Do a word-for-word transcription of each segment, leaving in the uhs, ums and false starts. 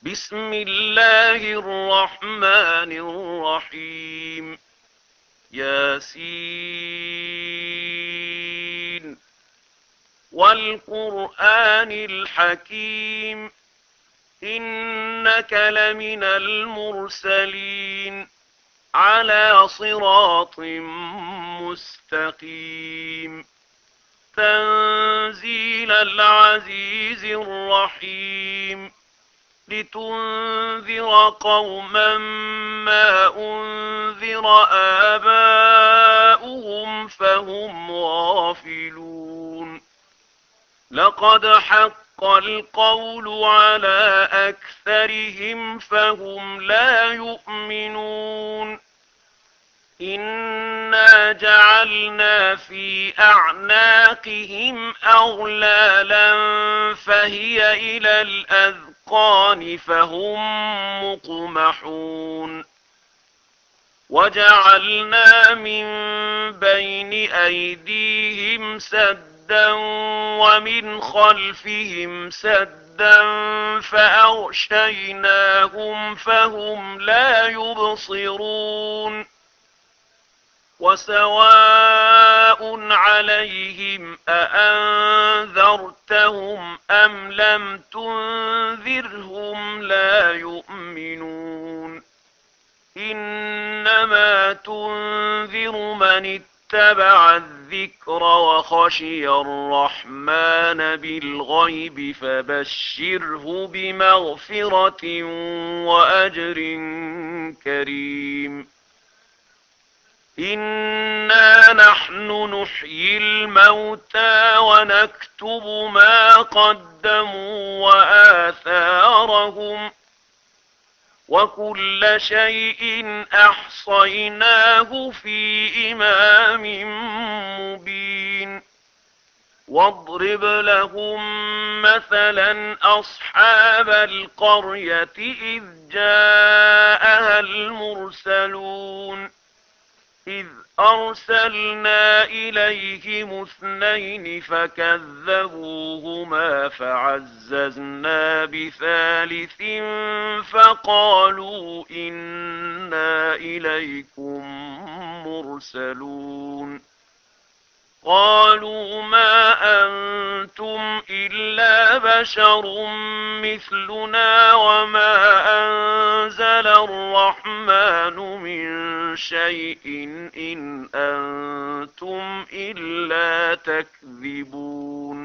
بسم الله الرحمن الرحيم. ياسين والقرآن الحكيم، إنك لمن المرسلين على صراط مستقيم. تنزيل العزيز الرحيم، لتنذر قوما ما أنذر آباؤهم فهم غافلون. لقد حق القول على أكثرهم فهم لا يؤمنون. إنا جعلنا في أعناقهم أغلالا فهي إلى الأذقان فهم مقمحون. وجعلنا من بين أيديهم سدا ومن خلفهم سدا فأغشيناهم فهم لا يبصرون. وسواء عليهم أأنذرتهم أم لم تنذرهم لا يؤمنون. إنما تنذر من اتبع الذكر وخشي الرحمن بالغيب فبشره بمغفرة وأجر كريم. إنا نحن نحيي الموتى ونكتب ما قدموا وآثارهم وكل شيء أحصيناه في إمام مبين. واضرب لهم مثلا أصحاب القرية إذ جاءها المرسلون إذ أرسلنا إليهم اثنين فكذبوهما فعززنا بثالث فقالوا إنا إليكم مرسلون. قالوا ما أنتم إلا بشر مثلنا وما أنزل الرحمن من شيء إن أنتم إلا تكذبون.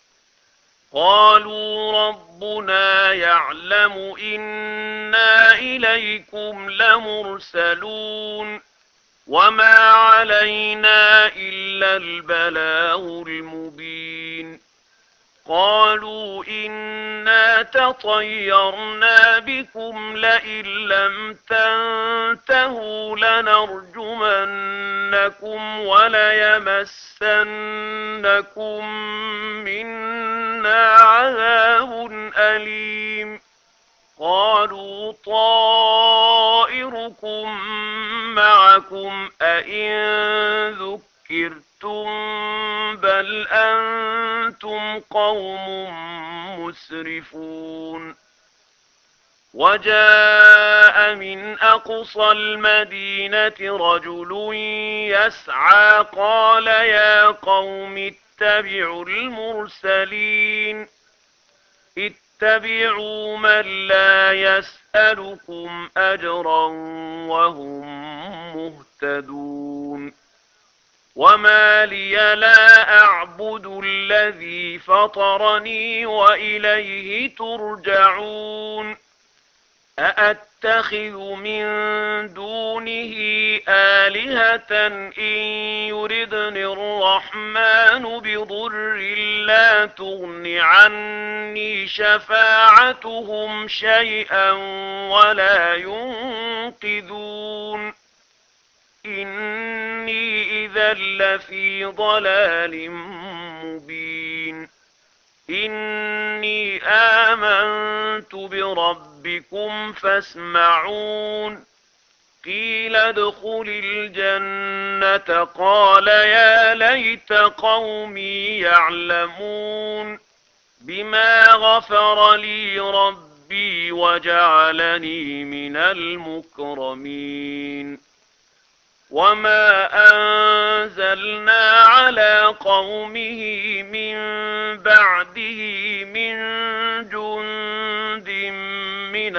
قالوا ربنا يعلم إنا إليكم لمرسلون وما علينا إلا البلاغ المبين. قالوا إنا تطيرنا بكم لئن لم تنتهوا لنرجمنكم وليمسنكم منا عذاب أليم. قالوا طائركم معكم أئن ذكرتم بل أنتم قوم مسرفون. وجاء من أقصى المدينة رجل يسعى قال يا قوم اتبعوا المرسلين اتبعوا من لا يسألكم أجرا وهم مهتدون. وما لي لا أعبد الذي فطرني وإليه ترجعون. أأتخذ من دونه آلهة إن يردني الرحمن بضر لا تغن عني شفاعتهم شيئا ولا ينقذون. إني إذا لفي ضلال مبين. إني آمنت بربكم فاسمعون. قيل ادخل الجنة قال يا ليت قومي يعلمون بما غفر لي ربي وجعلني من المكرمين وما أنزلنا على قومه من بعده من جند من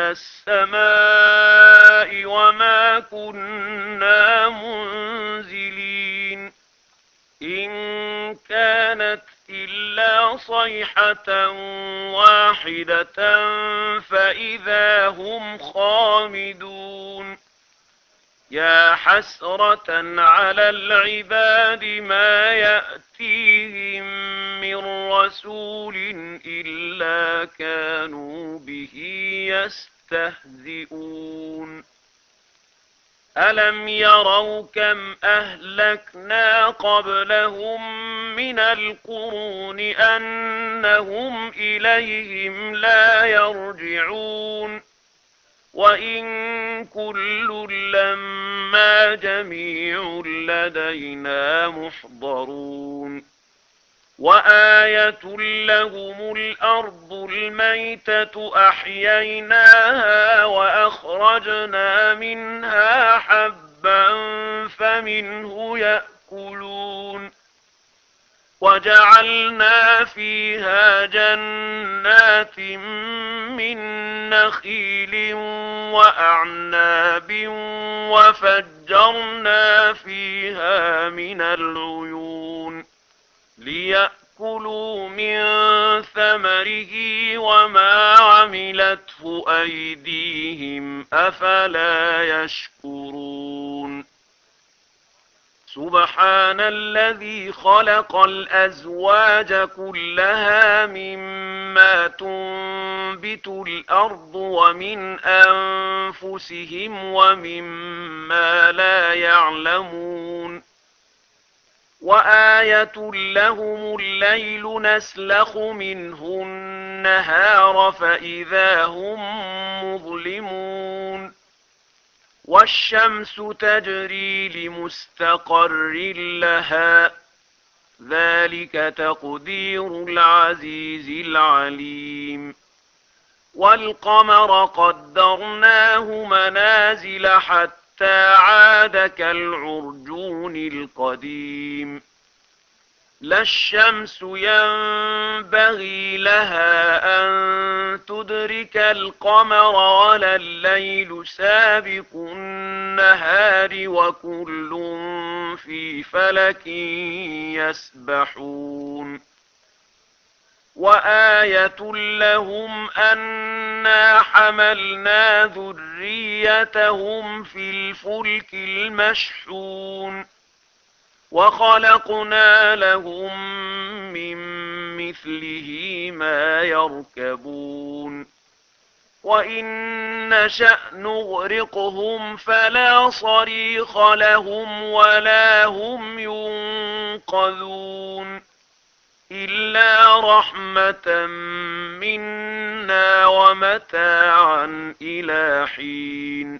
السماء وما كنا منزلين إن كانت إلا صيحة واحدة فإذا هم خامدون يا حسرة على العباد ما يأتيهم من رسول إلا كانوا به يستهزئون ألم يروا كم أهلكنا قبلهم من القرون أنهم إليهم لا يرجعون وإن كل لما جميع لدينا محضرون وآية لهم الأرض الميتة أحييناها وأخرجنا منها حبا فمنه يأكلون وجعلنا فيها جنات من نخيل وأعناب وفجرنا فيها من العيون ليأكلوا من ثمره وما عملته أيديهم أفلا يشكرون سبحان الذي خلق الأزواج كلها مما تنبت الأرض ومن أنفسهم ومما لا يعلمون وآية لهم الليل نسلخ منه النهار فإذا هم مظلمون والشمس تجري لمستقر لها ذلك تقدير العزيز العليم والقمر قدرناه منازل حتى عاد كالعرجون القديم لا الشمس ينبغي لها أن تدرك القمر ولا الليل سابق النهار وكل في فلك يسبحون وآية لهم أنا حملنا ذريتهم في الفلك المشحون وخلقنا لهم من مثله ما يركبون وإن نشأ نغرقهم فلا صريخ لهم ولا هم ينقذون إلا رحمة منا ومتاعا إلى حين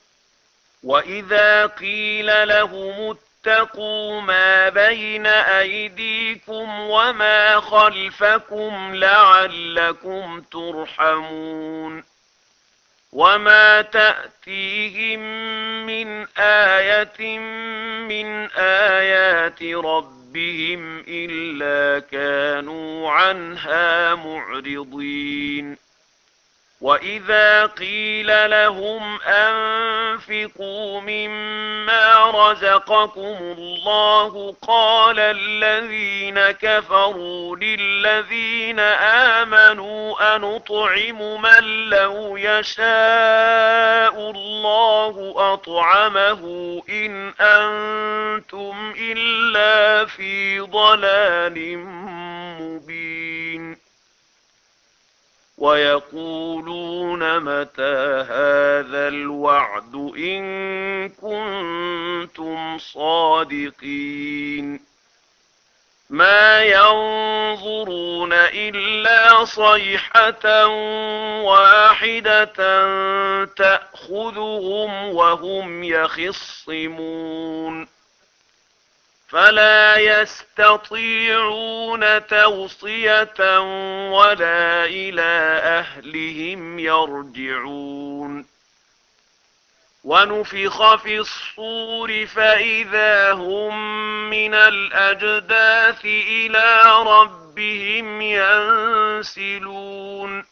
وإذا قيل لهم اتقوا ما بين أيديكم وما خلفكم لعلكم ترحمون وما تأتيهم من آية من آيات ربهم إلا كانوا عنها معرضين وإذا قيل لهم أنفقوا مما رزقكم الله قال الذين كفروا للذين آمنوا أنطعم من لو يشاء الله أطعمه إن أنتم إلا في ضلال مبين ويقولون متى هذا الوعد إن كنتم صادقين ما ينظرون إلا صيحة واحدة تأخذهم وهم يخصمون فلا يستطيعون توصية ولا إلى أهلهم يرجعون ونفخ في الصور فإذا هم من الأجداث إلى ربهم ينسلون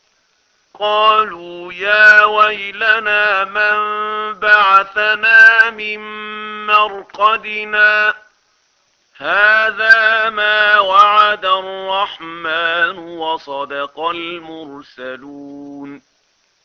قالوا يا ويلنا من بعثنا من مرقدنا هذا ما وعد الرحمن وصدق المرسلون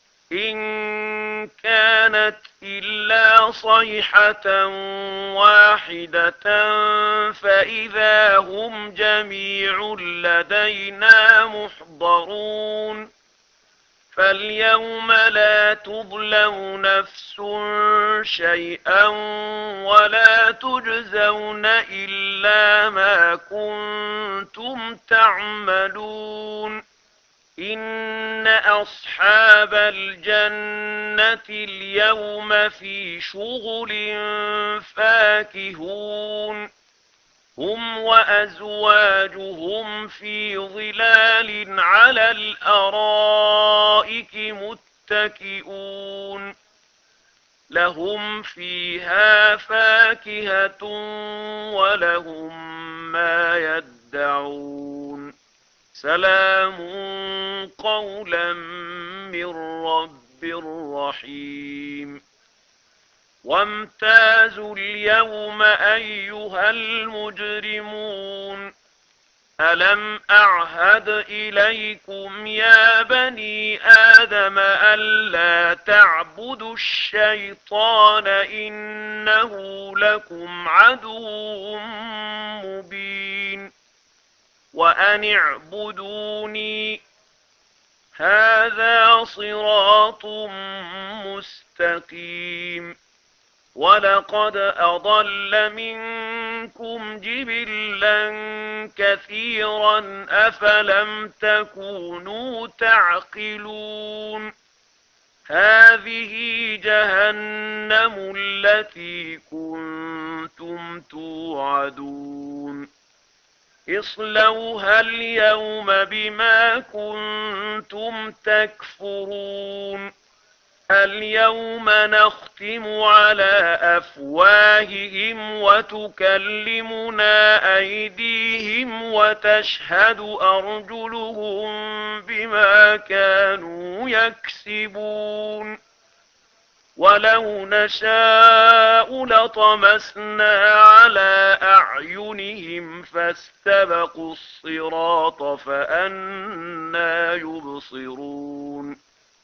إن كانت إلا صيحة واحدة فإذا هم جميع لدينا محضرون فاليوم لا تظلم نفس شيئا ولا تجزون إلا ما كنتم تعملون إن أصحاب الجنة اليوم في شغل فاكهون هم وأزواجهم في ظلال على الأرائك متكئون لهم فيها فاكهة ولهم ما يدعون سلام قولا من رب رحيم وامتازوا اليوم أيها المجرمون ألم أعهد إليكم يا بني آدم ألا تعبدوا الشيطان إنه لكم عدو مبين وأن اعبدوني هذا صراط مستقيم ولقد أضل منكم جبلا كثيرا أفلم تكونوا تعقلون هذه جهنم التي كنتم توعدون اصلوها اليوم بما كنتم تكفرون اليوم نختم على أفواههم وتكلمنا أيديهم وتشهد أرجلهم بما كانوا يكسبون ولو نشاء لطمسنا على أعينهم فاستبقوا الصراط فأنى يبصرون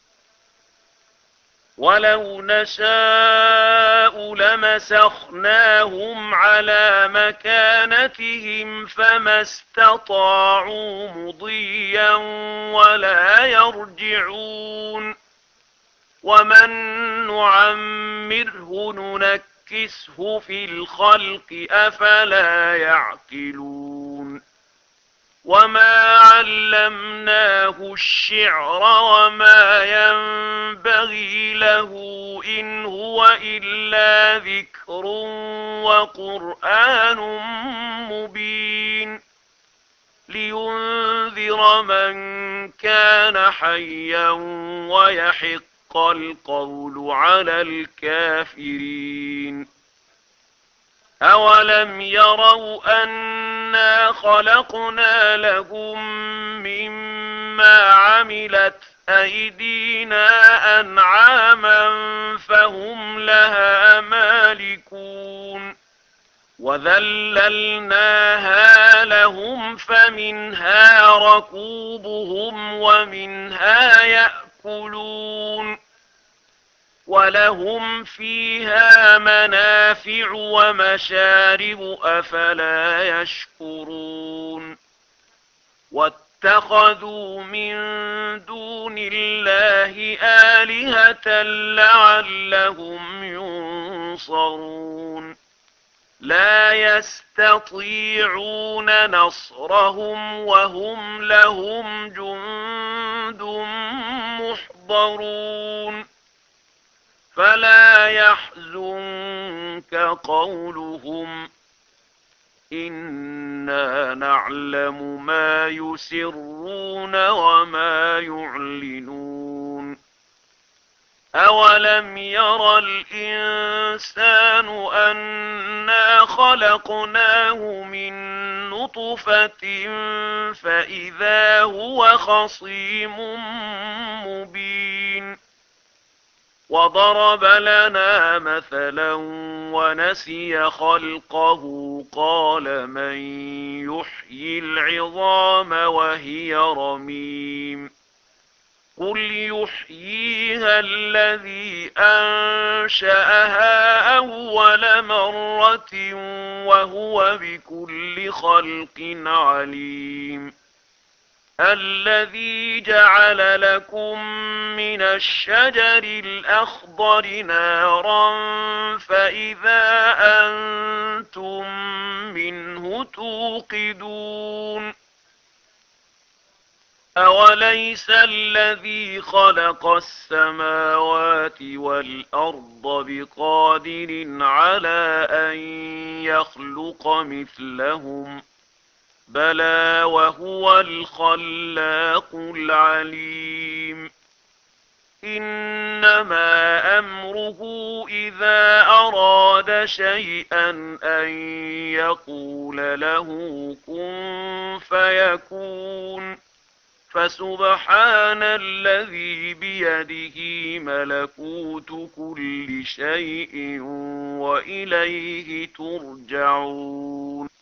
ولو نشاء لمسخناهم على مكانتهم فما استطاعوا مضيا ولا يرجعون ومن نعمره ننكسه في الخلق أفلا يعقلون وما علمناه الشعر وما ينبغي له إن هو إلا ذكر وقرآن مبين لينذر من كان حيا ويحق القول على الكافرين أولم يروا أنا خلقنا لهم مما عملت أيدينا أنعاما فهم لها مالكون وذللناها لهم فمنها ركوبهم ومنها يأكلون ولهم فيها منافع ومشارب أفلا يشكرون واتخذوا من دون الله آلهة لعلهم ينصرون لا يستطيعون نصرهم وهم لهم جند محضرون فلا يحزنك قولهم إنا نعلم ما يسرون وما يعلنون أولم ير الإنسان أنا خلقناه من نطفة فإذا هو خصيم مبين وضرب لنا مثلا ونسي خلقه قال من يحيي العظام وهي رميم قل يحييها الذي أنشأها أول مرة وهو بكل خلق عليم الذي جعل لكم من الشجر الأخضر نارا فإذا أنتم منه توقدون أوليس الذي خلق السماوات والأرض بقادر على أن يخلق مثلهم بلى وهو الخلاق العليم إنما أمره إذا أراد شيئا أن يقول له كن فيكون فسبحان الذي بيده ملكوت كل شيء وإليه ترجعون